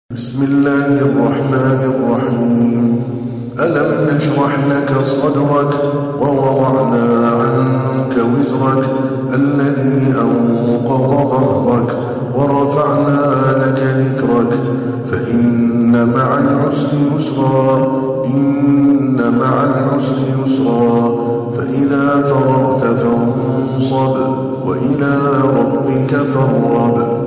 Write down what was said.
بسم الله الرحمن الرحيم. ألم نشرح لك صدرك ووضعنا عنك وزرك الذي أنقض ظهرك ورفعنا لك ذكرك فإن مع العسر يسرا إن مع العسر يسرا فإذا فرغت فانصب وإلى ربك فارغب.